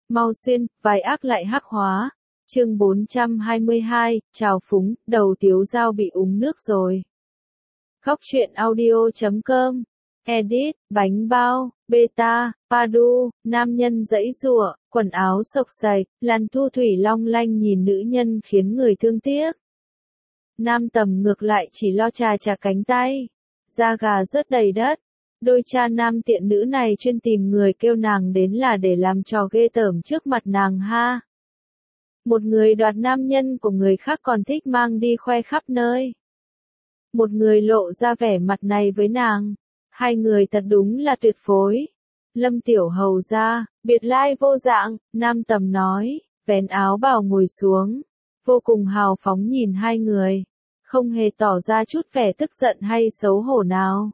Mau xuyên, vai ác lại hắc hóa. Chương 422, chào phúng, đầu Tiếu Dao bị úng nước rồi. Góc truyện audio.com. Edit, bánh bao, beta, padu, nam nhân giãy giụa, quần áo xộc xạch, làn thu thủy long lanh nhìn nữ nhân khiến người thương tiếc. Nam Tầm ngược lại chỉ lo chà chà cánh tay, da gà rớt đầy đất. Đôi cha nam tiện nữ này chuyên tìm người kêu nàng đến là để làm trò ghê tởm trước mặt nàng ha. Một người đoạt nam nhân của người khác còn thích mang đi khoe khắp nơi. Một người lộ ra vẻ mặt này với nàng. Hai người thật đúng là tuyệt phối. Lâm Tiểu Hầu ra, biệt lai vô dạng, Nam Tầm nói, vén áo bào ngồi xuống. Vô cùng hào phóng nhìn hai người. Không hề tỏ ra chút vẻ tức giận hay xấu hổ nào.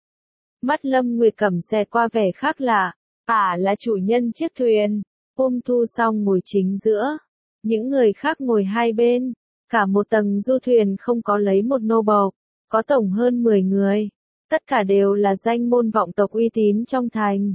Mắt Lâm Nguyệt Cẩm xẹt qua vẻ khác lạ. Là chủ nhân chiếc thuyền. Ôm Thu Song ngồi chính giữa. Những người khác ngồi hai bên. Cả một tầng du thuyền không có lấy một nô bộc. Có tổng hơn 10 người. Tất cả đều là danh môn vọng tộc uy tín trong thành.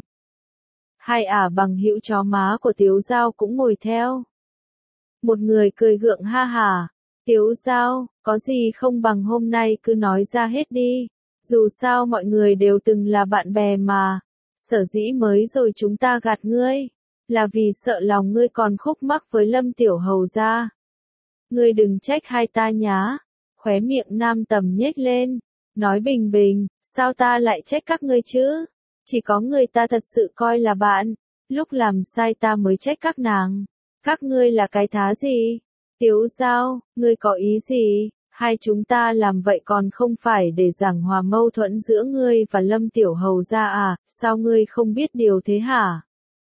Hai bằng hữu chó má của Tiếu Dao cũng ngồi theo. Một người cười gượng ha hả. Tiếu Dao, có gì không bằng hôm nay cứ nói ra hết đi. Dù sao mọi người đều từng là bạn bè mà. Sở dĩ mới rồi chúng ta gạt ngươi. Là vì sợ lòng ngươi còn khúc mắc với Lâm Tiểu Hầu ra. Ngươi đừng trách hai ta nhá. Khóe miệng Nam Tầm nhếch lên. Nói bình bình, sao ta lại trách các ngươi chứ? Chỉ có người ta thật sự coi là bạn. Lúc làm sai ta mới trách các nàng. Các ngươi là cái thá gì? Tiếu Dao, ngươi có ý gì? Hai chúng ta làm vậy còn không phải để giảng hòa mâu thuẫn giữa ngươi và Lâm Tiểu Hầu ra à? Sao ngươi không biết điều thế hả?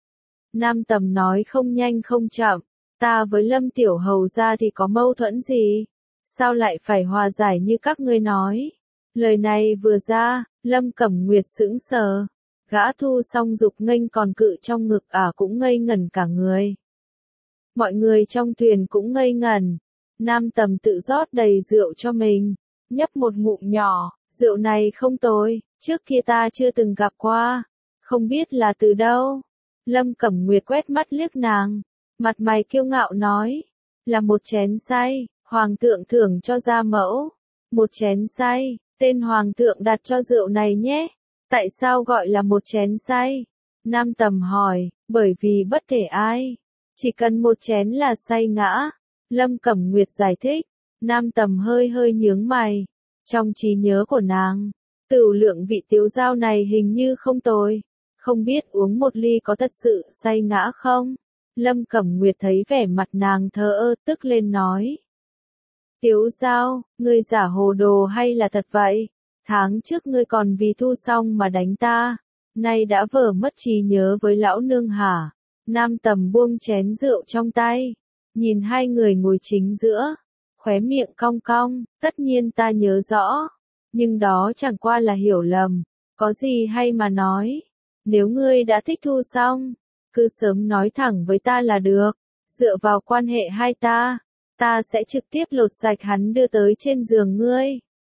Nam Tầm nói không nhanh không chậm. Ta với Lâm Tiểu Hầu ra thì có mâu thuẫn gì? Sao lại phải hòa giải như các ngươi nói? Lời này vừa ra, Lâm Cẩm Nguyệt sững sờ. Gã Thu Song dục nghênh còn cự trong ngực cũng ngây ngẩn cả người. Mọi người trong thuyền cũng ngây ngẩn. Nam Tầm tự rót đầy rượu cho mình. Nhấp một ngụm nhỏ, rượu này không tồi, trước kia ta chưa từng gặp qua. Không biết là từ đâu. Lâm Cẩm Nguyệt quét mắt liếc nàng. Mặt mày kiêu ngạo nói. Là một chén say, hoàng thượng thưởng cho gia mẫu. Một chén say, tên hoàng thượng đặt cho rượu này nhé. Tại sao gọi là một chén say? Nam Tầm hỏi, bởi vì bất kể ai. Chỉ cần một chén là say ngã. Lâm Cẩm Nguyệt giải thích. Nam Tầm hơi hơi nhướng mày. Trong trí nhớ của nàng, tửu lượng vị Tiếu Dao này hình như không tồi. Không biết uống một ly có thật sự say ngã không? Lâm Cẩm Nguyệt thấy vẻ mặt nàng thờ ơ tức lên nói. Tiếu Dao, ngươi giả hồ đồ hay là thật vậy? Tháng trước ngươi còn vì Thu Song mà đánh ta. Nay đã vờ mất trí nhớ với lão nương hả? Nam Tầm buông chén rượu trong tay. Nhìn hai người ngồi chính giữa. Khóe miệng cong cong, tất nhiên ta nhớ rõ. Nhưng đó chẳng qua là hiểu lầm. Có gì hay mà nói. Nếu ngươi đã thích Thu Song, cứ sớm nói thẳng với ta là được. Dựa vào quan hệ hai ta sẽ trực tiếp lột sạch hắn đưa tới trên giường ngươi.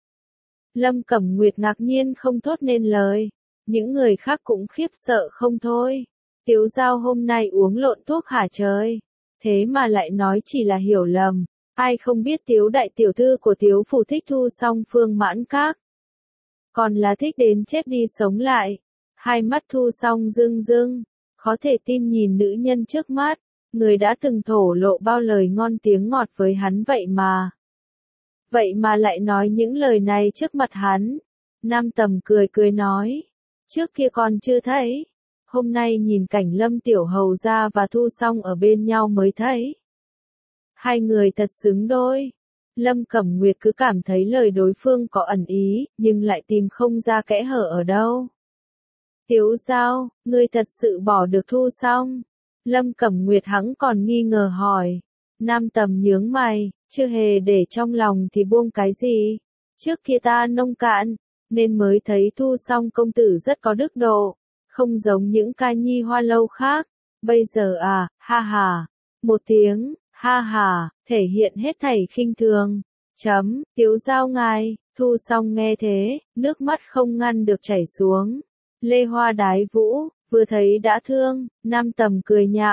Lâm Cẩm Nguyệt ngạc nhiên không thốt nên lời. Những người khác cũng khiếp sợ không thôi. Tiếu Dao hôm nay uống lộn thuốc hả trời? Thế mà lại nói chỉ là hiểu lầm. Ai không biết Tiếu đại tiểu thư của Tiếu phủ thích Thu Song Phương Mãn Các. Còn là thích đến chết đi sống lại. Hai mắt Thu Song rưng rưng. Khó thể tin nhìn nữ nhân trước mắt. Người đã từng thổ lộ bao lời ngon tiếng ngọt với hắn vậy mà. Vậy mà lại nói những lời này trước mặt hắn. Nam Tầm cười cười nói. Trước kia còn chưa thấy. Hôm nay nhìn cảnh Lâm Tiểu Hầu ra và Thu Song ở bên nhau mới thấy. Hai người thật xứng đôi. Lâm Cẩm Nguyệt cứ cảm thấy lời đối phương có ẩn ý, nhưng lại tìm không ra kẽ hở ở đâu. Tiếu Dao, ngươi thật sự bỏ được Thu Song? Lâm Cẩm Nguyệt hẵng còn nghi ngờ hỏi. Nam Tầm nhướng mày, chưa hề để trong lòng thì buông cái gì. Trước kia ta nông cạn, nên mới thấy Thu Song công tử rất có đức độ. Không giống những ca nhi hoa lâu khác. Bây giờ ha ha. Một tiếng, ha ha, thể hiện hết thảy khinh thường. Tiếu Dao ngài, Thu Song nghe thế, nước mắt không ngăn được chảy xuống. Lê hoa đái vũ, vừa thấy đã thương, Nam Tầm cười nhạo,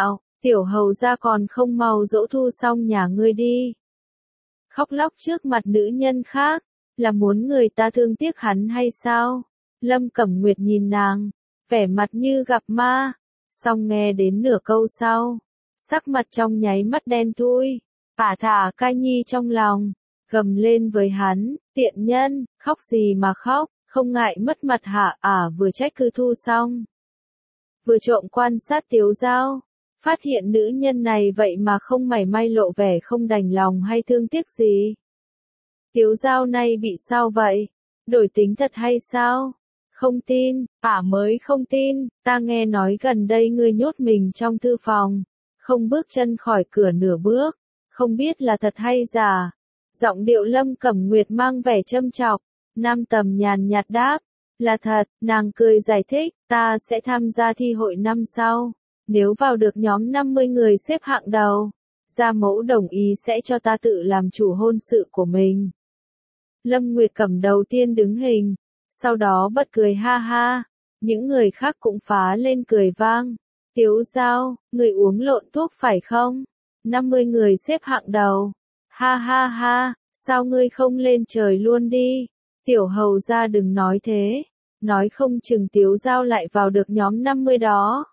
Tiểu hầu ra còn không mau dỗ thu xong nhà ngươi đi. Khóc lóc trước mặt nữ nhân khác, là muốn người ta thương tiếc hắn hay sao? Lâm Cẩm Nguyệt nhìn nàng, vẻ mặt như gặp ma, xong nghe đến nửa câu sau, sắc mặt trong nháy mắt đen thui, thả ca nhi trong lòng, gầm lên với hắn, tiện nhân, khóc gì mà khóc, không ngại mất mặt hả? Vừa trách cứ thu xong, vừa trộm quan sát Tiếu Giao, phát hiện nữ nhân này vậy mà không mảy may lộ vẻ không đành lòng hay thương tiếc gì. Tiếu Giao này bị sao vậy? Đổi tính thật hay sao? Không tin, mới không tin, ta nghe nói gần đây ngươi nhốt mình trong thư phòng, không bước chân khỏi cửa nửa bước, không biết là thật hay giả. Giọng điệu Lâm Cẩm Nguyệt mang vẻ châm chọc, Nam Tầm nhàn nhạt đáp, là thật. Nàng cười giải thích, ta sẽ tham gia thi hội năm sau, nếu vào được nhóm 50 người xếp hạng đầu, gia mẫu đồng ý sẽ cho ta tự làm chủ hôn sự của mình. Lâm Nguyệt Cẩm đầu tiên đứng hình, sau đó bật cười ha ha, những người khác cũng phá lên cười vang. Tiếu Giao, người uống lộn thuốc phải không? 50 người xếp hạng đầu. Ha ha ha, sao ngươi không lên trời luôn đi? Tiểu hầu ra đừng nói thế, nói không chừng Tiếu Giao lại vào được nhóm 50 đó.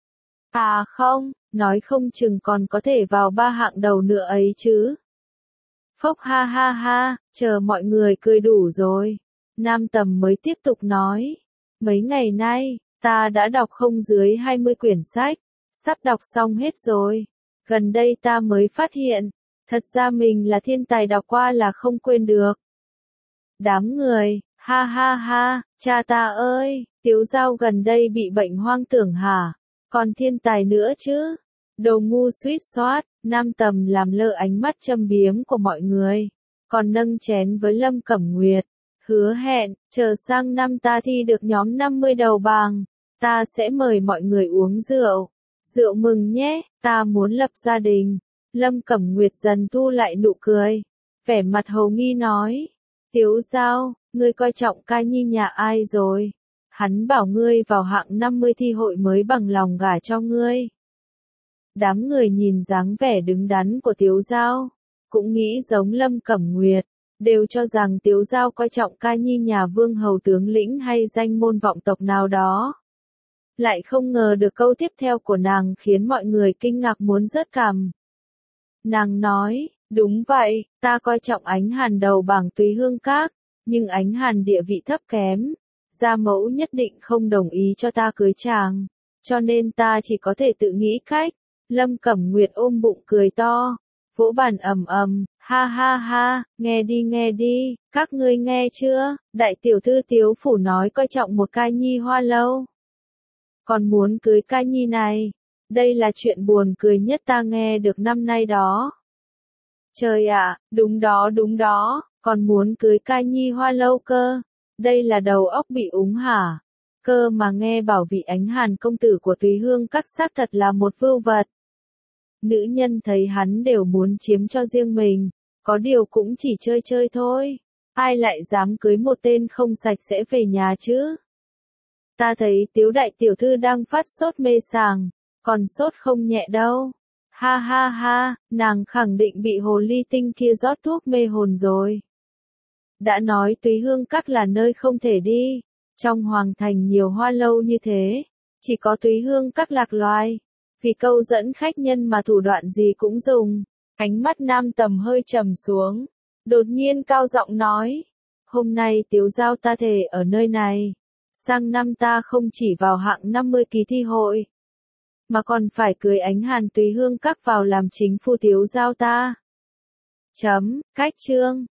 Không, nói không chừng còn có thể vào 3 hạng đầu nữa ấy chứ. Phốc ha ha ha, chờ mọi người cười đủ rồi. Nam Tầm mới tiếp tục nói, mấy ngày nay, ta đã đọc không dưới 20 quyển sách, sắp đọc xong hết rồi. Gần đây ta mới phát hiện, thật ra mình là thiên tài đọc qua là không quên được. Đám người, ha ha ha, cha ta ơi, Tiếu Giao gần đây bị bệnh hoang tưởng hả? Còn thiên tài nữa chứ? Đồ ngu suýt soát, Nam Tầm làm lơ ánh mắt châm biếm của mọi người, còn nâng chén với Lâm Cẩm Nguyệt, hứa hẹn, chờ sang năm ta thi được nhóm 50 đầu bảng, ta sẽ mời mọi người uống rượu. Rượu mừng nhé, ta muốn lập gia đình. Lâm Cẩm Nguyệt dần thu lại nụ cười, vẻ mặt hầu nghi nói, Tiếu Giao, ngươi coi trọng ca nhi nhà ai rồi? Hắn bảo ngươi vào hạng 50 thi hội mới bằng lòng gả cho ngươi. Đám người nhìn dáng vẻ đứng đắn của Tiếu Giao, cũng nghĩ giống Lâm Cẩm Nguyệt, đều cho rằng Tiếu Giao coi trọng ca nhi nhà vương hầu tướng lĩnh hay danh môn vọng tộc nào đó. Lại không ngờ được câu tiếp theo của nàng khiến mọi người kinh ngạc muốn rớt cằm. Nàng nói, đúng vậy, ta coi trọng Ánh Hàn đầu bảng Túy Hương Các, nhưng Ánh Hàn địa vị thấp kém, gia mẫu nhất định không đồng ý cho ta cưới chàng, cho nên ta chỉ có thể tự nghĩ cách. Lâm Cẩm Nguyệt ôm bụng cười to, vỗ bàn ầm ầm, ha ha ha, nghe đi, các ngươi nghe chưa, đại tiểu thư Tiếu phủ nói coi trọng một ca nhi Hoa Lâu, còn muốn cưới ca nhi này, đây là chuyện buồn cười nhất ta nghe được năm nay đó. Trời ạ, đúng đó, còn muốn cưới ca nhi Hoa Lâu cơ, đây là đầu óc bị úng hả? Cơ mà nghe bảo vị Ánh Hàn công tử của Túy Hương Các xác thật là một vưu vật. Nữ nhân thấy hắn đều muốn chiếm cho riêng mình, có điều cũng chỉ chơi chơi thôi, ai lại dám cưới một tên không sạch sẽ về nhà chứ? Ta thấy Tiếu đại tiểu thư đang phát sốt mê sảng, còn sốt không nhẹ đâu. Ha ha ha, nàng khẳng định bị hồ ly tinh kia rót thuốc mê hồn rồi. Đã nói Túy Hương Các là nơi không thể đi, trong hoàng thành nhiều hoa lâu như thế, chỉ có Túy Hương Các lạc loài, vì câu dẫn khách nhân mà thủ đoạn gì cũng dùng. Ánh mắt Nam Tầm hơi trầm xuống, đột nhiên cao giọng nói, hôm nay Tiếu Giao ta thề ở nơi này, sang năm ta không chỉ vào hạng 50 kỳ thi hội, mà còn phải cưới Ánh Hàn Túy Hương Các vào làm chính phu Tiếu Giao ta. Cách chương